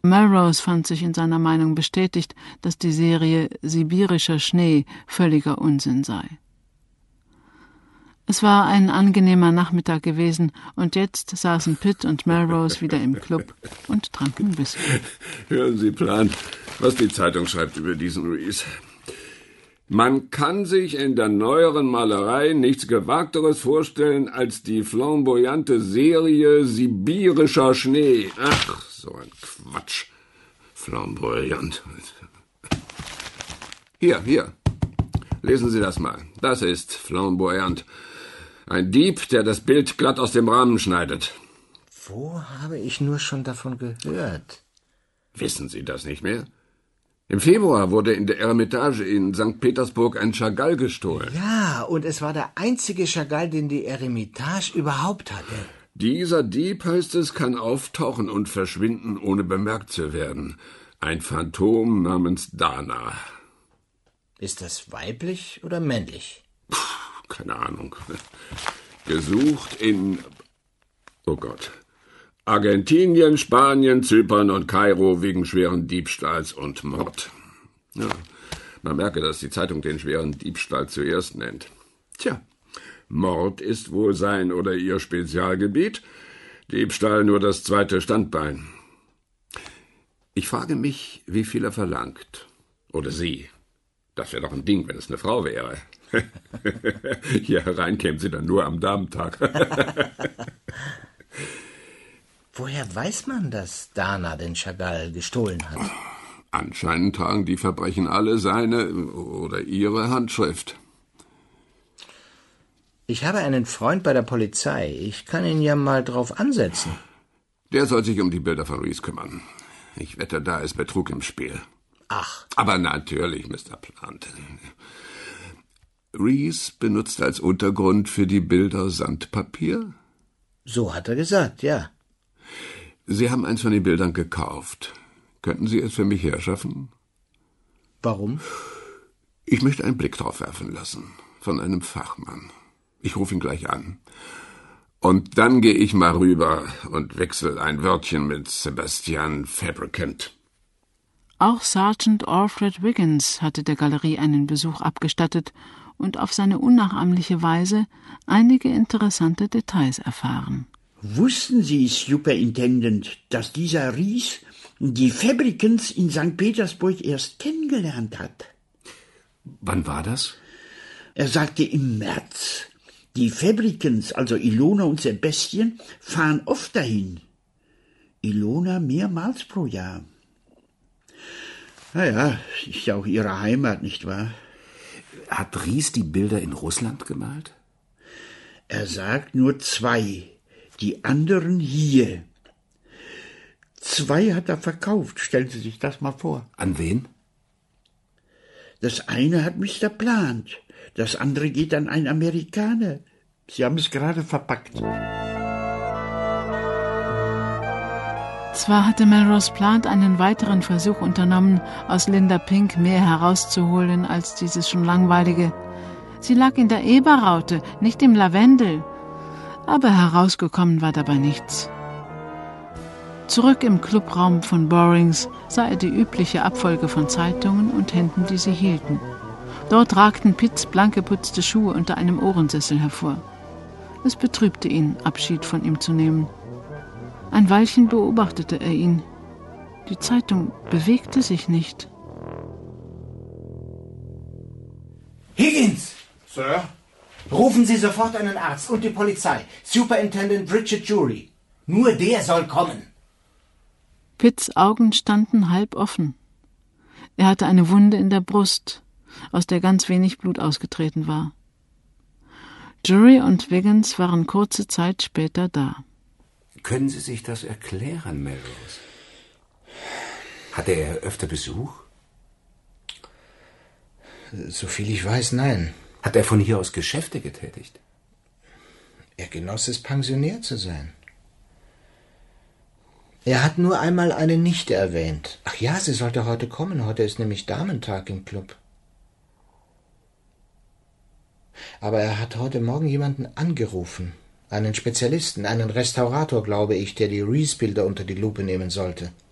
Melrose fand sich in seiner Meinung bestätigt, dass die Serie Sibirischer Schnee völliger Unsinn sei. Es war ein angenehmer Nachmittag gewesen und jetzt saßen Pitt und Melrose wieder im Club und tranken Whisky. Hören Sie, Plan, was die Zeitung schreibt über diesen Rees. Man kann sich in der neueren Malerei nichts Gewagteres vorstellen als die flamboyante Serie Sibirischer Schnee. Ach, so ein Quatsch. Flamboyant. Hier. Lesen Sie das mal. Das ist flamboyant. Ein Dieb, der das Bild glatt aus dem Rahmen schneidet. Wo habe ich nur schon davon gehört? Wissen Sie das nicht mehr? Im Februar wurde in der Eremitage in St. Petersburg ein Chagall gestohlen. Ja, und es war der einzige Chagall, den die Eremitage überhaupt hatte. Dieser Dieb, heißt es, kann auftauchen und verschwinden, ohne bemerkt zu werden. Ein Phantom namens Dana. Ist das weiblich oder männlich? Keine Ahnung. Gesucht in... Oh Gott... Argentinien, Spanien, Zypern und Kairo wegen schweren Diebstahls und Mord. Ja, man merke, dass die Zeitung den schweren Diebstahl zuerst nennt. Tja, Mord ist wohl sein oder ihr Spezialgebiet, Diebstahl nur das zweite Standbein. Ich frage mich, wie viel er verlangt. Oder sie. Das wäre doch ein Ding, wenn es eine Frau wäre. Hier herein käme sie dann nur am Damentag. Woher weiß man, dass Dana den Chagall gestohlen hat? Anscheinend tragen die Verbrechen alle seine oder ihre Handschrift. Ich habe einen Freund bei der Polizei. Ich kann ihn ja mal drauf ansetzen. Der soll sich um die Bilder von Rees kümmern. Ich wette, da ist Betrug im Spiel. Ach. Aber natürlich, Mr. Plant. Rees benutzt als Untergrund für die Bilder Sandpapier? So hat er gesagt, ja. Sie haben eins von den Bildern gekauft. Könnten Sie es für mich herschaffen? Warum? Ich möchte einen Blick drauf werfen lassen. Von einem Fachmann. Ich rufe ihn gleich an. Und dann gehe ich mal rüber und wechsle ein Wörtchen mit Sebastian Fabricant. Auch Sergeant Alfred Wiggins hatte der Galerie einen Besuch abgestattet und auf seine unnachahmliche Weise einige interessante Details erfahren. Wussten Sie, Superintendent, dass dieser Rees die Fabricants in St. Petersburg erst kennengelernt hat? Wann war das? Er sagte im März. Die Fabricants, also Ilona und Sebastian, fahren oft dahin. Ilona mehrmals pro Jahr. Naja, ist ja auch ihre Heimat, nicht wahr? Hat Rees die Bilder in Russland gemalt? Er sagt nur 2. Die anderen hier. 2 hat er verkauft, stellen Sie sich das mal vor. An wen? Das eine hat Mr. Plant, das andere geht an einen Amerikaner. Sie haben es gerade verpackt. Zwar hatte Melrose Plant einen weiteren Versuch unternommen, aus Linda Pink mehr herauszuholen als dieses schon langweilige. Sie lag in der Eberraute, nicht im Lavendel. Aber herausgekommen war dabei nichts. Zurück im Clubraum von Borings sah er die übliche Abfolge von Zeitungen und Händen, die sie hielten. Dort ragten Pitts blank geputzte Schuhe unter einem Ohrensessel hervor. Es betrübte ihn, Abschied von ihm zu nehmen. Ein Weilchen beobachtete er ihn. Die Zeitung bewegte sich nicht. Higgins! Sir? Rufen Sie sofort einen Arzt und die Polizei. Superintendent Richard Jury. Nur der soll kommen. Pitts Augen standen halb offen. Er hatte eine Wunde in der Brust, aus der ganz wenig Blut ausgetreten war. Jury und Wiggins waren kurze Zeit später da. Können Sie sich das erklären, Melrose? Hatte er öfter Besuch? Soviel ich weiß, nein. Hat er von hier aus Geschäfte getätigt? Er genoss es, pensioniert zu sein. Er hat nur einmal eine Nichte erwähnt. Ach ja, sie sollte heute kommen. Heute ist nämlich Damentag im Club. Aber er hat heute Morgen jemanden angerufen. Einen Spezialisten, einen Restaurator, glaube ich, der die Rees-Bilder unter die Lupe nehmen sollte.